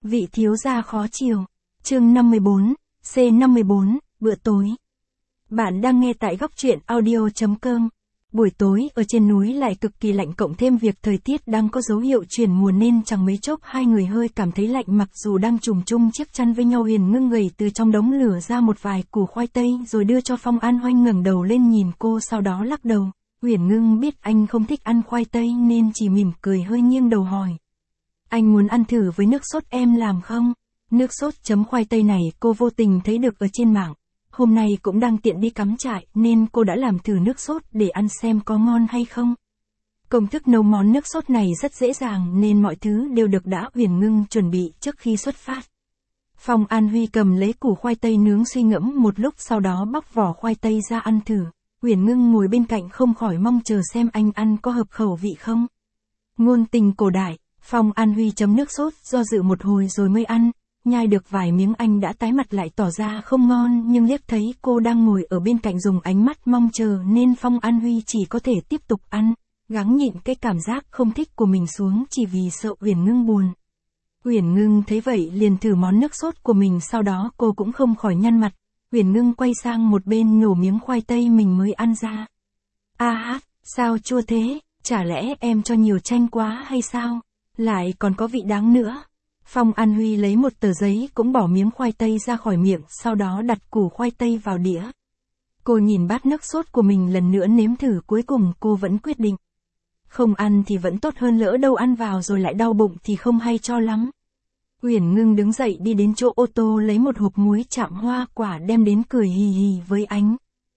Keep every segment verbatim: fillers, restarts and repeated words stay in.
Vị thiếu gia khó chiều. Chương năm mươi bốn, C năm mươi bốn, bữa tối. Bạn đang nghe tại góc truyện audio.com. Buổi tối ở trên núi lại cực kỳ lạnh, cộng thêm việc thời tiết đang có dấu hiệu chuyển mùa nên chẳng mấy chốc hai người hơi cảm thấy lạnh. Mặc dù đang trùm chung chiếc chăn với nhau, Huyền Ngưng gầy từ trong đống lửa ra một vài củ khoai tây rồi đưa cho Phong An Hoanh, ngẩng đầu lên nhìn cô sau đó lắc đầu. Huyền Ngưng biết anh không thích ăn khoai tây nên chỉ mỉm cười hơi nghiêng đầu hỏi. Anh muốn ăn thử với nước sốt em làm không? Nước sốt chấm khoai tây này cô vô tình thấy được ở trên mạng. Hôm nay cũng đang tiện đi cắm trại nên cô đã làm thử nước sốt để ăn xem có ngon hay không. Công thức nấu món nước sốt này rất dễ dàng nên mọi thứ đều được đã Huyền Ngưng chuẩn bị trước khi xuất phát. Phong An Huy cầm lấy củ khoai tây nướng suy ngẫm một lúc, sau đó bóc vỏ khoai tây ra ăn thử. Huyền Ngưng ngồi bên cạnh không khỏi mong chờ xem anh ăn có hợp khẩu vị không. Ngôn tình cổ đại, Phong An Huy chấm nước sốt do dự một hồi rồi mới ăn. Nhai được vài miếng anh đã tái mặt lại tỏ ra không ngon, nhưng liếc thấy cô đang ngồi ở bên cạnh dùng ánh mắt mong chờ nên Phong An Huy chỉ có thể tiếp tục ăn, gắng nhịn cái cảm giác không thích của mình xuống chỉ vì sợ Huyền Ngưng buồn. Huyền Ngưng thấy vậy liền thử món nước sốt của mình, sau đó cô cũng không khỏi nhăn mặt. Huyền Ngưng quay sang một bên nhổ miếng khoai tây mình mới ăn ra. A hát, sao chua thế, chả lẽ em cho nhiều chanh quá hay sao? Lại còn có vị đắng nữa. Phong An Huy lấy một tờ giấy cũng bỏ miếng khoai tây ra khỏi miệng, sau đó đặt củ khoai tây vào đĩa. Cô nhìn bát nước sốt của mình lần nữa nếm thử, cuối cùng cô vẫn quyết định. Không ăn thì vẫn tốt hơn, lỡ đâu ăn vào rồi lại đau bụng thì không hay cho lắm. Huyền Ngưng đứng dậy đi đến chỗ ô tô lấy một hộp muối chạm hoa quả đem đến cười hì hì với anh.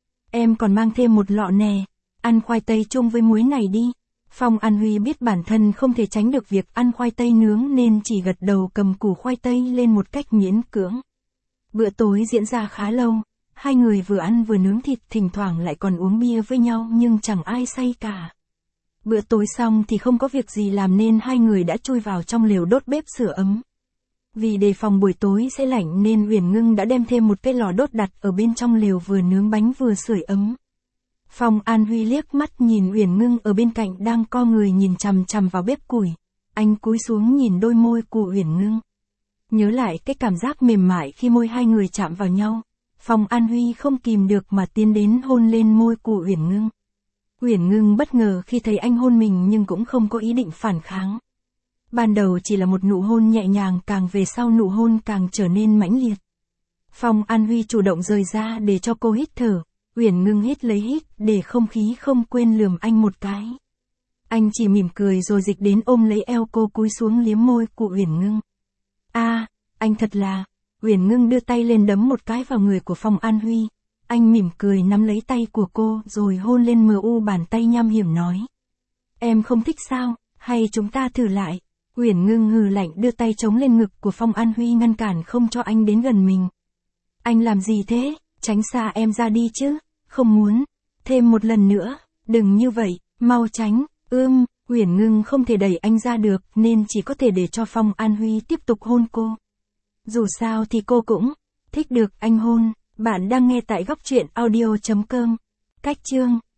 Em còn mang thêm một lọ nè, ăn khoai tây chung với muối này đi. Phong An Huy biết bản thân không thể tránh được việc ăn khoai tây nướng nên chỉ gật đầu cầm củ khoai tây lên một cách miễn cưỡng. Bữa tối diễn ra khá lâu, hai người vừa ăn vừa nướng thịt, thỉnh thoảng lại còn uống bia với nhau nhưng chẳng ai say cả. Bữa tối xong thì không có việc gì làm nên hai người đã chui vào trong lều đốt bếp sưởi ấm. Vì đề phòng buổi tối sẽ lạnh nên Huyền Ngưng đã đem thêm một cái lò đốt đặt ở bên trong lều, vừa nướng bánh vừa sưởi ấm. Phong An Huy liếc mắt nhìn Huyền Ngưng ở bên cạnh đang co người nhìn chằm chằm vào bếp củi. Anh cúi xuống nhìn đôi môi của Huyền Ngưng. Nhớ lại cái cảm giác mềm mại khi môi hai người chạm vào nhau, Phong An Huy không kìm được mà tiến đến hôn lên môi của Huyền Ngưng. Huyền Ngưng bất ngờ khi thấy anh hôn mình nhưng cũng không có ý định phản kháng. Ban đầu chỉ là một nụ hôn nhẹ nhàng, càng về sau nụ hôn càng trở nên mãnh liệt. Phong An Huy chủ động rời ra để cho cô hít thở. Huyền Ngưng hít lấy hít để không khí, không quên lườm anh một cái. Anh chỉ mỉm cười rồi dịch đến ôm lấy eo cô, cúi xuống liếm môi của Huyền Ngưng. A, à, anh thật là. Huyền Ngưng đưa tay lên đấm một cái vào người của Phong An Huy. Anh mỉm cười nắm lấy tay của cô rồi hôn lên mờ u bàn tay, nham hiểm nói. Em không thích sao, hay chúng ta thử lại? Huyền Ngưng hừ lạnh đưa tay chống lên ngực của Phong An Huy ngăn cản không cho anh đến gần mình. Anh làm gì thế? Tránh xa em ra đi chứ. Không muốn. Thêm một lần nữa. Đừng như vậy, mau tránh. Ưm, Huyền Ngưng không thể đẩy anh ra được nên chỉ có thể để cho Phong An Huy tiếp tục hôn cô. Dù sao thì cô cũng thích được anh hôn. Bạn đang nghe tại góc truyện audio.com. Cách chương